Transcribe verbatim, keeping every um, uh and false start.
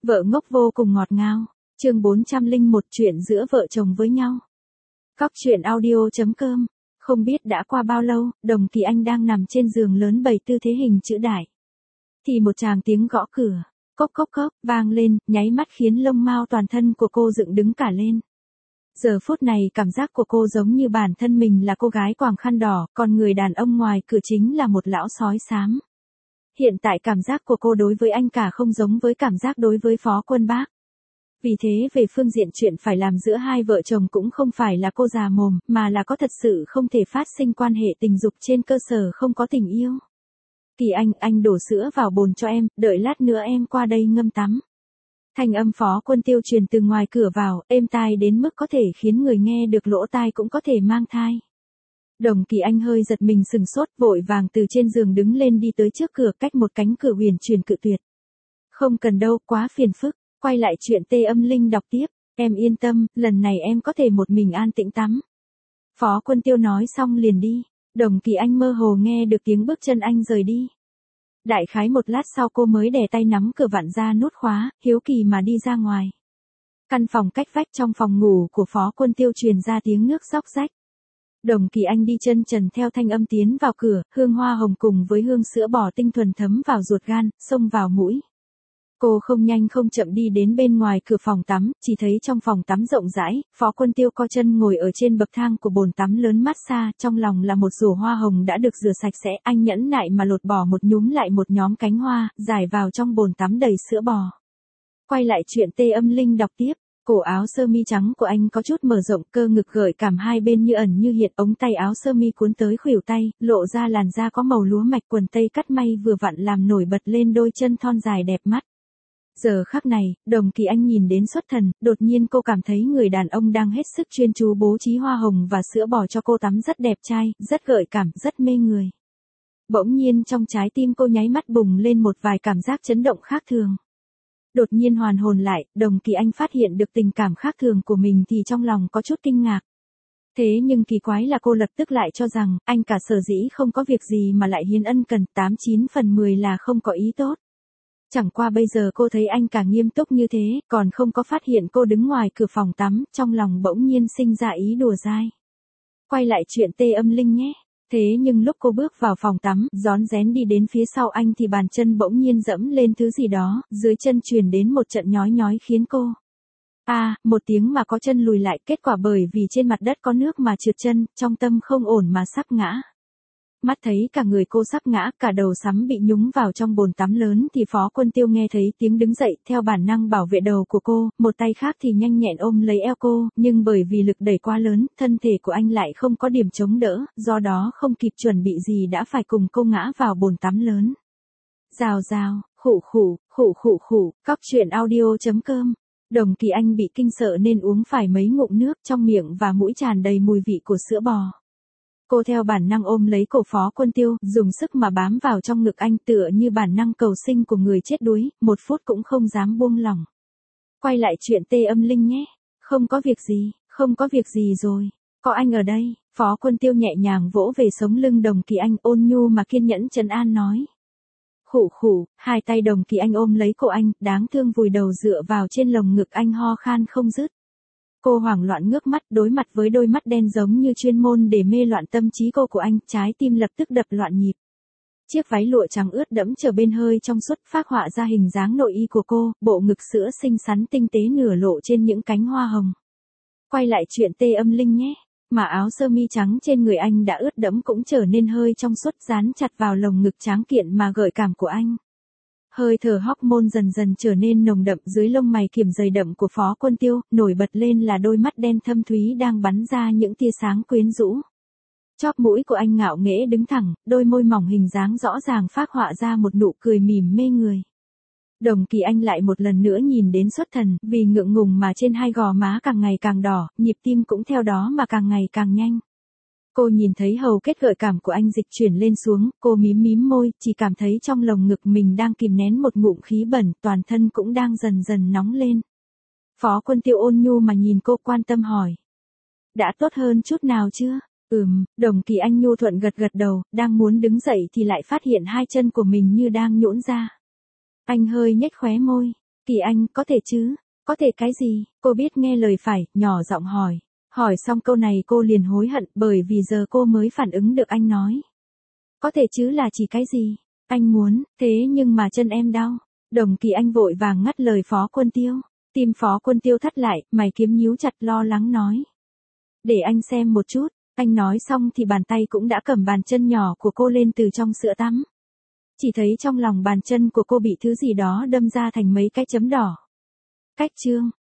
Vợ ngốc vô cùng ngọt ngào. Chương bốn trăm lẻ một chuyện giữa vợ chồng với nhau. Cóc truyện audio.com. Không biết đã qua bao lâu, Đồng Kỳ Anh đang nằm trên giường lớn bày tư thế hình chữ đại. Thì một tràng tiếng gõ cửa, cốc cốc cốc, vang lên, nháy mắt khiến lông mao toàn thân của cô dựng đứng cả lên. Giờ phút này cảm giác của cô giống như bản thân mình là cô gái quàng khăn đỏ, còn người đàn ông ngoài cửa chính là một lão sói xám. Hiện tại cảm giác của cô đối với anh cả không giống với cảm giác đối với Phó Quân Bác. Vì thế về phương diện chuyện phải làm giữa hai vợ chồng cũng không phải là cô già mồm, mà là có thật sự không thể phát sinh quan hệ tình dục trên cơ sở không có tình yêu. Kỳ Anh, anh đổ sữa vào bồn cho em, đợi lát nữa em qua đây ngâm tắm. Thanh âm Phó Quân Tiêu truyền từ ngoài cửa vào, êm tai đến mức có thể khiến người nghe được lỗ tai cũng có thể mang thai. Đồng Kỳ Anh hơi giật mình sừng sốt, vội vàng từ trên giường đứng lên đi tới trước cửa, cách một cánh cửa huyền truyền cự tuyệt. Không cần đâu, quá phiền phức. Quay lại chuyện Tê Âm Linh đọc tiếp, em yên tâm, lần này em có thể một mình an tĩnh tắm. Phó Quân Tiêu nói xong liền đi. Đồng Kỳ Anh mơ hồ nghe được tiếng bước chân anh rời đi. Đại khái một lát sau cô mới đè tay nắm cửa vặn ra nút khóa, hiếu kỳ mà đi ra ngoài. Căn phòng cách vách trong phòng ngủ của Phó Quân Tiêu truyền ra tiếng nước róc rách. Đồng Kỳ Anh đi chân trần theo thanh âm tiến vào cửa, hương hoa hồng cùng với hương sữa bò tinh thuần thấm vào ruột gan, xông vào mũi. Cô không nhanh không chậm đi đến bên ngoài cửa phòng tắm, chỉ thấy trong phòng tắm rộng rãi, Phó Quân Tiêu co chân ngồi ở trên bậc thang của bồn tắm lớn massage, trong lòng là một rổ hoa hồng đã được rửa sạch sẽ, anh nhẫn nại mà lột bỏ một nhúm lại một nhóm cánh hoa, giải vào trong bồn tắm đầy sữa bò. Quay lại chuyện Tê Âm Linh đọc tiếp, cổ áo sơ mi trắng của anh có chút mở rộng, cơ ngực gợi cảm hai bên như ẩn như hiện, ống tay áo sơ mi cuốn tới khuỷu tay, lộ ra làn da có màu lúa mạch, quần tây cắt may vừa vặn làm nổi bật lên đôi chân thon dài đẹp mắt. Giờ khắc này, Đồng Kỳ Anh nhìn đến xuất thần, đột nhiên cô cảm thấy người đàn ông đang hết sức chuyên chú bố trí hoa hồng và sữa bò cho cô tắm rất đẹp trai, rất gợi cảm, rất mê người. Bỗng nhiên trong trái tim cô nháy mắt bùng lên một vài cảm giác chấn động khác thường. Đột nhiên hoàn hồn lại, Đồng Kỳ Anh phát hiện được tình cảm khác thường của mình thì trong lòng có chút kinh ngạc. Thế nhưng kỳ quái là cô lập tức lại cho rằng, anh cả sở dĩ không có việc gì mà lại hiến ân cần, tám chín phần mười là không có ý tốt. Chẳng qua bây giờ cô thấy anh cả nghiêm túc như thế, còn không có phát hiện cô đứng ngoài cửa phòng tắm, trong lòng bỗng nhiên sinh ra ý đùa dai. Quay lại chuyện Tê Âm Linh nhé. Thế nhưng lúc cô bước vào phòng tắm, rón rén đi đến phía sau anh thì bàn chân bỗng nhiên dẫm lên thứ gì đó, dưới chân truyền đến một trận nhói nhói khiến cô. À, một tiếng mà có chân lùi lại, kết quả bởi vì trên mặt đất có nước mà trượt chân, trong tâm không ổn mà sắp ngã. Mắt thấy cả người cô sắp ngã, cả đầu sắm bị nhúng vào trong bồn tắm lớn thì Phó Quân Tiêu nghe thấy tiếng đứng dậy, theo bản năng bảo vệ đầu của cô, một tay khác thì nhanh nhẹn ôm lấy eo cô, nhưng bởi vì lực đẩy quá lớn, thân thể của anh lại không có điểm chống đỡ, do đó không kịp chuẩn bị gì đã phải cùng cô ngã vào bồn tắm lớn. Rào rào, khụ khụ, khụ khụ khụ, cóc truyện audio.com. Đồng Kỳ Anh bị kinh sợ nên uống phải mấy ngụm nước, trong miệng và mũi tràn đầy mùi vị của sữa bò. Cô theo bản năng ôm lấy cổ Phó Quân Tiêu, dùng sức mà bám vào trong ngực anh tựa như bản năng cầu sinh của người chết đuối, một phút cũng không dám buông lỏng. Quay lại chuyện Tê Âm Linh nhé. Không có việc gì, không có việc gì rồi. Có anh ở đây. Phó Quân Tiêu nhẹ nhàng vỗ về sống lưng Đồng Kỳ Anh, ôn nhu mà kiên nhẫn trấn an nói. Khụ khụ, hai tay Đồng Kỳ Anh ôm lấy cổ anh, đáng thương vùi đầu dựa vào trên lồng ngực anh ho khan không dứt. Cô hoảng loạn ngước mắt đối mặt với đôi mắt đen giống như chuyên môn để mê loạn tâm trí cô của anh, trái tim lập tức đập loạn nhịp. Chiếc váy lụa trắng ướt đẫm trở bên hơi trong suốt phác họa ra hình dáng nội y của cô, bộ ngực sữa xinh xắn tinh tế nửa lộ trên những cánh hoa hồng. Quay lại chuyện Tê Âm Linh nhé. Mà áo sơ mi trắng trên người anh đã ướt đẫm cũng trở nên hơi trong suốt, dán chặt vào lồng ngực tráng kiện mà gợi cảm của anh. Hơi thở hormone dần dần trở nên nồng đậm, dưới lông mày kiềm dày đậm của Phó Quân Tiêu, nổi bật lên là đôi mắt đen thâm thúy đang bắn ra những tia sáng quyến rũ. Chóp mũi của anh ngạo nghễ đứng thẳng, đôi môi mỏng hình dáng rõ ràng phác họa ra một nụ cười mỉm mê người. Đồng Kỳ Anh lại một lần nữa nhìn đến xuất thần, vì ngượng ngùng mà trên hai gò má càng ngày càng đỏ, nhịp tim cũng theo đó mà càng ngày càng nhanh. Cô nhìn thấy hầu kết gợi cảm của anh dịch chuyển lên xuống, cô mím mím môi, chỉ cảm thấy trong lồng ngực mình đang kìm nén một ngụm khí bẩn, toàn thân cũng đang dần dần nóng lên. Phó Quân Tiêu ôn nhu mà nhìn cô, quan tâm hỏi. Đã tốt hơn chút nào chưa? Ừm, Đồng Kỳ Anh nhu thuận gật gật đầu, đang muốn đứng dậy thì lại phát hiện hai chân của mình như đang nhũn ra. Anh hơi nhếch khóe môi. Kỳ Anh, có thể chứ? Có thể cái gì? Cô biết nghe lời phải, nhỏ giọng hỏi. Hỏi xong câu này cô liền hối hận bởi vì giờ cô mới phản ứng được anh nói. Có thể chứ là chỉ cái gì? Anh muốn, thế nhưng mà chân em đau. Đồng Kỳ Anh vội vàng ngắt lời Phó Quân Tiêu. Tim Phó Quân Tiêu thắt lại, mày kiếm nhíu chặt lo lắng nói. Để anh xem một chút. Anh nói xong thì bàn tay cũng đã cầm bàn chân nhỏ của cô lên từ trong sữa tắm. Chỉ thấy trong lòng bàn chân của cô bị thứ gì đó đâm ra thành mấy cái chấm đỏ. Cách chương.